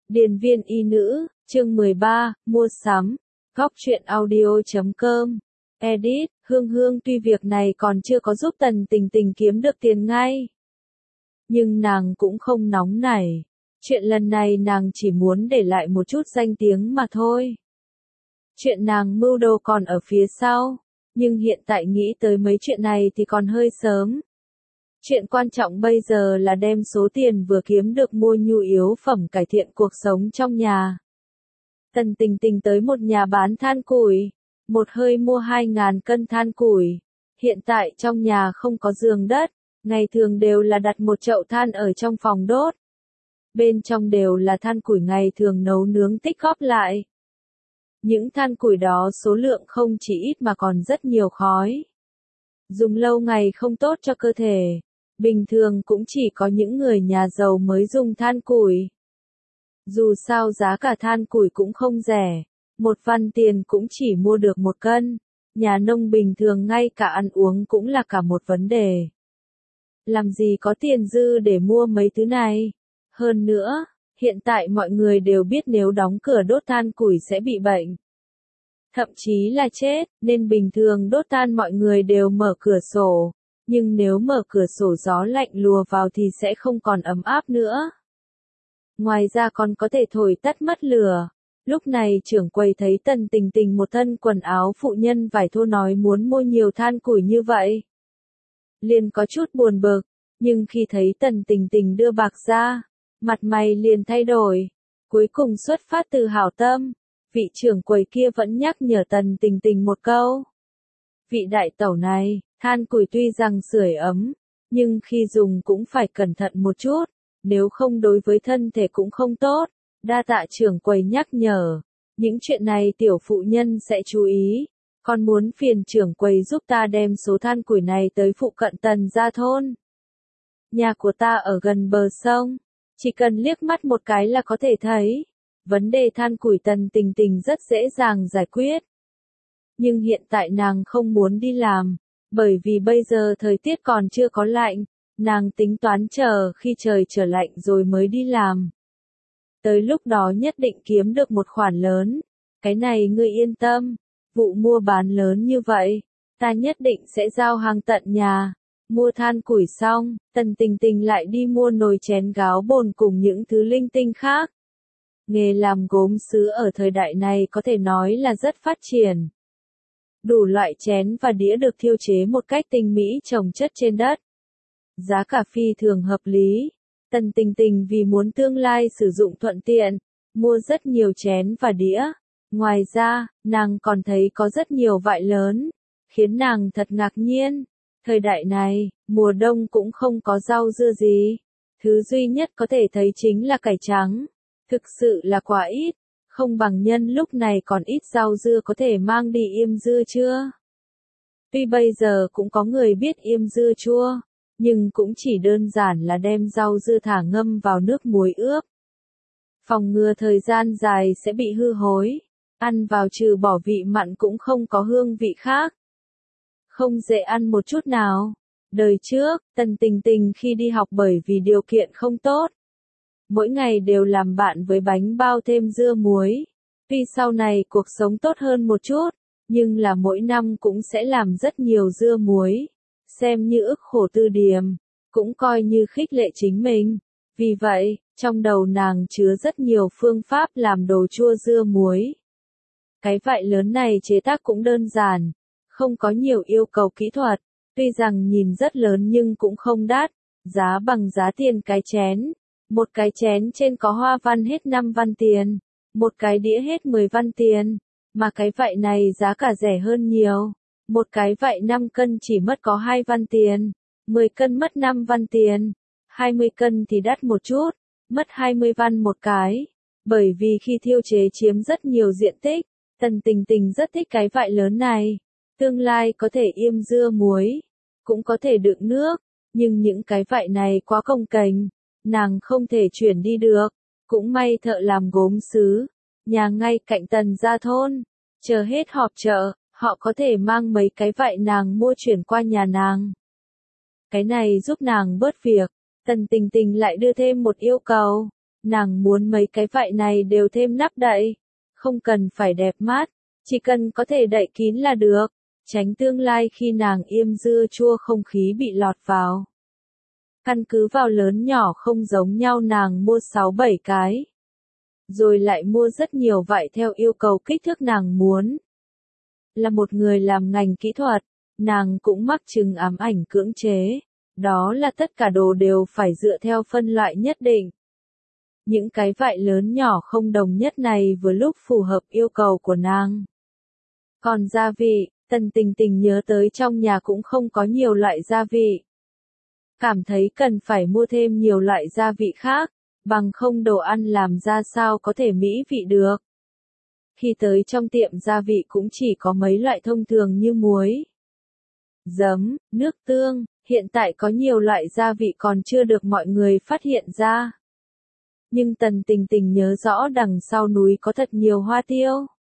Điền viên y nữ, chương 13, mua sắm. Góc truyện audio.com. Edit, Hương Hương tuy việc này còn chưa có giúp Tần Tình Tình kiếm được tiền ngay. Nhưng nàng cũng không nóng nảy. Chuyện lần này nàng chỉ muốn để lại một chút danh tiếng mà thôi. Chuyện nàng mưu đồ còn ở phía sau. Nhưng hiện tại nghĩ tới mấy chuyện này thì còn hơi sớm. Chuyện quan trọng bây giờ là đem số tiền vừa kiếm được mua nhu yếu phẩm cải thiện cuộc sống trong nhà. Tần Tình Tình tới một nhà bán than củi, một hơi mua 2.000 cân than củi. Hiện tại trong nhà không có giường đất, ngày thường đều là đặt một chậu than ở trong phòng đốt. Bên trong đều là than củi ngày thường nấu nướng tích góp lại. Những than củi đó số lượng không chỉ ít mà còn rất nhiều khói. Dùng lâu ngày không tốt cho cơ thể. Bình thường cũng chỉ có những người nhà giàu mới dùng than củi. Dù sao giá cả than củi cũng không rẻ, 1 văn tiền cũng chỉ mua được 1 cân. Nhà nông bình thường ngay cả ăn uống cũng là cả một vấn đề. Làm gì có tiền dư để mua mấy thứ này? Hơn nữa, hiện tại mọi người đều biết nếu đóng cửa đốt than củi sẽ bị bệnh. Thậm chí là chết, nên bình thường đốt than mọi người đều mở cửa sổ. Nhưng nếu mở cửa sổ gió lạnh lùa vào thì sẽ không còn ấm áp nữa. Ngoài ra còn có thể thổi tắt mất lửa. Lúc này trưởng quầy thấy Tần Tình Tình một thân quần áo phụ nhân vải thô nói muốn mua nhiều than củi như vậy. Liền có chút buồn bực, nhưng khi thấy Tần Tình Tình đưa bạc ra, mặt mày liền thay đổi. Cuối cùng xuất phát từ hảo tâm, vị trưởng quầy kia vẫn nhắc nhở Tần Tình Tình một câu. Vị đại tẩu này, than củi tuy rằng sưởi ấm, nhưng khi dùng cũng phải cẩn thận một chút, nếu không đối với thân thể cũng không tốt. Đa tạ trưởng quầy nhắc nhở, những chuyện này tiểu phụ nhân sẽ chú ý, còn muốn phiền trưởng quầy giúp ta đem số than củi này tới phụ cận Tần gia thôn. Nhà của ta ở gần bờ sông, chỉ cần liếc mắt một cái là có thể thấy. Vấn đề than củi Tần Tình Tình rất dễ dàng giải quyết. Nhưng hiện tại nàng không muốn đi làm, bởi vì bây giờ thời tiết còn chưa có lạnh, nàng tính toán chờ khi trời trở lạnh rồi mới đi làm. Tới lúc đó nhất định kiếm được một khoản lớn, cái này ngươi yên tâm, vụ mua bán lớn như vậy, ta nhất định sẽ giao hàng tận nhà. Mua than củi xong, Tần Tình Tình lại đi mua nồi chén gáo bồn cùng những thứ linh tinh khác. Nghề làm gốm sứ ở thời đại này có thể nói là rất phát triển. Đủ loại chén và đĩa được thiêu chế một cách tinh mỹ chồng chất trên đất. Giá cả phi thường hợp lý. Tần Tình Tình vì muốn tương lai sử dụng thuận tiện, mua rất nhiều chén và đĩa. Ngoài ra, nàng còn thấy có rất nhiều vại lớn, khiến nàng thật ngạc nhiên. Thời đại này, mùa đông cũng không có rau dưa gì. Thứ duy nhất có thể thấy chính là cải trắng. Thực sự là quá ít. Không bằng nhân lúc này còn ít rau dưa có thể mang đi yêm dưa chưa? Tuy bây giờ cũng có người biết yêm dưa chua, nhưng cũng chỉ đơn giản là đem rau dưa thả ngâm vào nước muối ướp. Phòng ngừa thời gian dài sẽ bị hư hối, ăn vào trừ bỏ vị mặn cũng không có hương vị khác. Không dễ ăn một chút nào. Đời trước, Tần Tình Tình khi đi học bởi vì điều kiện không tốt, mỗi ngày đều làm bạn với bánh bao thêm dưa muối. Tuy sau này cuộc sống tốt hơn một chút, nhưng là mỗi năm cũng sẽ làm rất nhiều dưa muối. Xem như ức khổ tư điềm, cũng coi như khích lệ chính mình. Vì vậy, trong đầu nàng chứa rất nhiều phương pháp làm đồ chua dưa muối. Cái vại lớn này chế tác cũng đơn giản, không có nhiều yêu cầu kỹ thuật. Tuy rằng nhìn rất lớn nhưng cũng không đắt, giá bằng giá tiền cái chén. Một cái chén trên có hoa văn hết 5 văn tiền, một cái đĩa hết 10 văn tiền, mà cái vại này giá cả rẻ hơn nhiều. Một cái vại 5 cân chỉ mất có 2 văn tiền, 10 cân mất 5 văn tiền, 20 cân thì đắt một chút, mất 20 văn một cái. Bởi vì khi thiêu chế chiếm rất nhiều diện tích, Tần Tình Tình rất thích cái vại lớn này. Tương lai có thể yêm dưa muối, cũng có thể đựng nước, nhưng những cái vại này quá cồng kềnh. Nàng không thể chuyển đi được, cũng may thợ làm gốm sứ, nhà ngay cạnh Tần gia thôn, chờ hết họp chợ, họ có thể mang mấy cái vại nàng mua chuyển qua nhà nàng. Cái này giúp nàng bớt việc. Tần Tình Tình lại đưa thêm một yêu cầu, Nàng muốn mấy cái vại này đều thêm nắp đậy, không cần phải đẹp mắt, chỉ cần có thể đậy kín là được, tránh tương lai khi nàng yêm dưa chua không khí bị lọt vào. Căn cứ vào lớn nhỏ không giống nhau nàng mua 6-7 cái. Rồi lại mua rất nhiều vải theo yêu cầu kích thước nàng muốn. Là một người làm ngành kỹ thuật, nàng cũng mắc chứng ám ảnh cưỡng chế. Đó là tất cả đồ đều phải dựa theo phân loại nhất định. Những cái vải lớn nhỏ không đồng nhất này vừa lúc phù hợp yêu cầu của nàng. Còn gia vị, Tần Tình Tình nhớ tới trong nhà cũng không có nhiều loại gia vị. Cảm thấy cần phải mua thêm nhiều loại gia vị khác, bằng không đồ ăn làm ra sao có thể mỹ vị được. Khi tới trong tiệm gia vị cũng chỉ có mấy loại thông thường như muối, giấm, nước tương, hiện tại có nhiều loại gia vị còn chưa được mọi người phát hiện ra. Nhưng Tần Tình Tình nhớ rõ đằng sau núi có thật nhiều hoa tiêu.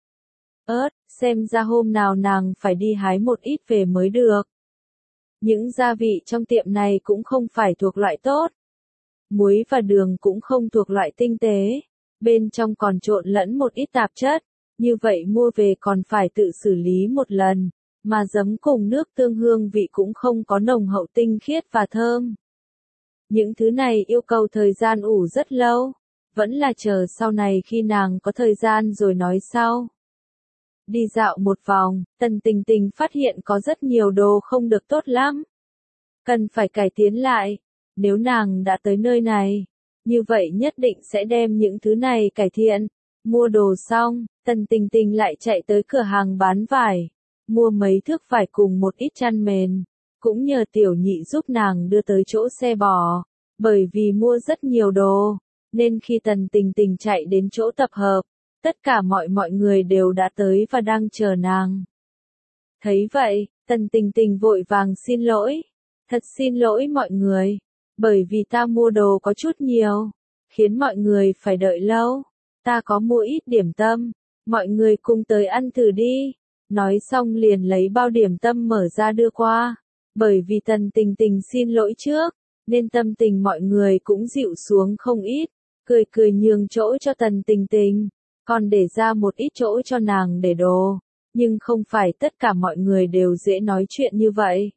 Ớt, xem ra hôm nào nàng phải đi hái một ít về mới được. Những gia vị trong tiệm này cũng không phải thuộc loại tốt. Muối và đường cũng không thuộc loại tinh tế. Bên trong còn trộn lẫn một ít tạp chất. Như vậy mua về còn phải tự xử lý một lần. Mà giấm cùng nước tương hương vị cũng không có nồng hậu tinh khiết và thơm. Những thứ này yêu cầu thời gian ủ rất lâu. Vẫn là chờ sau này khi nàng có thời gian rồi nói sau. Đi dạo một vòng, Tần Tình Tình phát hiện có rất nhiều đồ không được tốt lắm. Cần phải cải tiến lại. Nếu nàng đã tới nơi này, như vậy nhất định sẽ đem những thứ này cải thiện. Mua đồ xong, Tần Tình Tình lại chạy tới cửa hàng bán vải. Mua mấy thước vải cùng một ít chăn mền. Cũng nhờ tiểu nhị giúp nàng đưa tới chỗ xe bò. Bởi vì mua rất nhiều đồ, nên khi Tần Tình Tình chạy đến chỗ tập hợp, tất cả mọi người đều đã tới và đang chờ nàng. Thấy vậy, Tần Tình Tình vội vàng xin lỗi. Thật xin lỗi mọi người, bởi vì ta mua đồ có chút nhiều, khiến mọi người phải đợi lâu. Ta có mua ít điểm tâm, mọi người cùng tới ăn thử đi. Nói xong liền lấy bao điểm tâm mở ra đưa qua. Bởi vì Tần Tình Tình xin lỗi trước, nên tâm tình mọi người cũng dịu xuống không ít. Cười cười nhường chỗ cho Tần Tình Tình, còn để ra một ít chỗ cho nàng để đồ. Nhưng không phải tất cả mọi người đều dễ nói chuyện như vậy.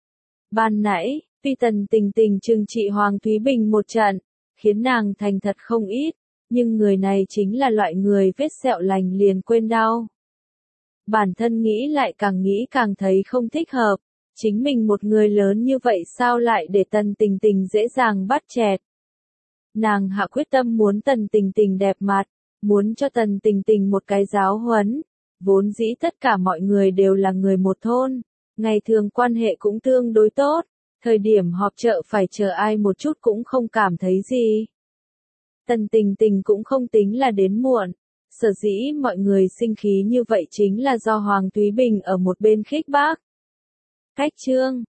Ban nãy, tuy Tần Tình Tình trừng trị Hoàng Thúy Bình một trận, khiến nàng thành thật không ít, nhưng người này chính là loại người vết sẹo lành liền quên đau. Bản thân nghĩ lại càng nghĩ càng thấy không thích hợp, chính mình một người lớn như vậy sao lại để Tần Tình Tình dễ dàng bắt chẹt. Nàng hạ quyết tâm muốn Tần Tình Tình đẹp mặt, muốn cho Tần Tình Tình một cái giáo huấn. Vốn dĩ tất cả mọi người đều là người một thôn, ngày thường quan hệ cũng tương đối tốt, thời điểm họp chợ phải chờ ai một chút cũng không cảm thấy gì. Tần Tình Tình cũng không tính là đến muộn, sở dĩ mọi người sinh khí như vậy chính là do Hoàng Thúy Bình ở một bên khích bác. Cách chương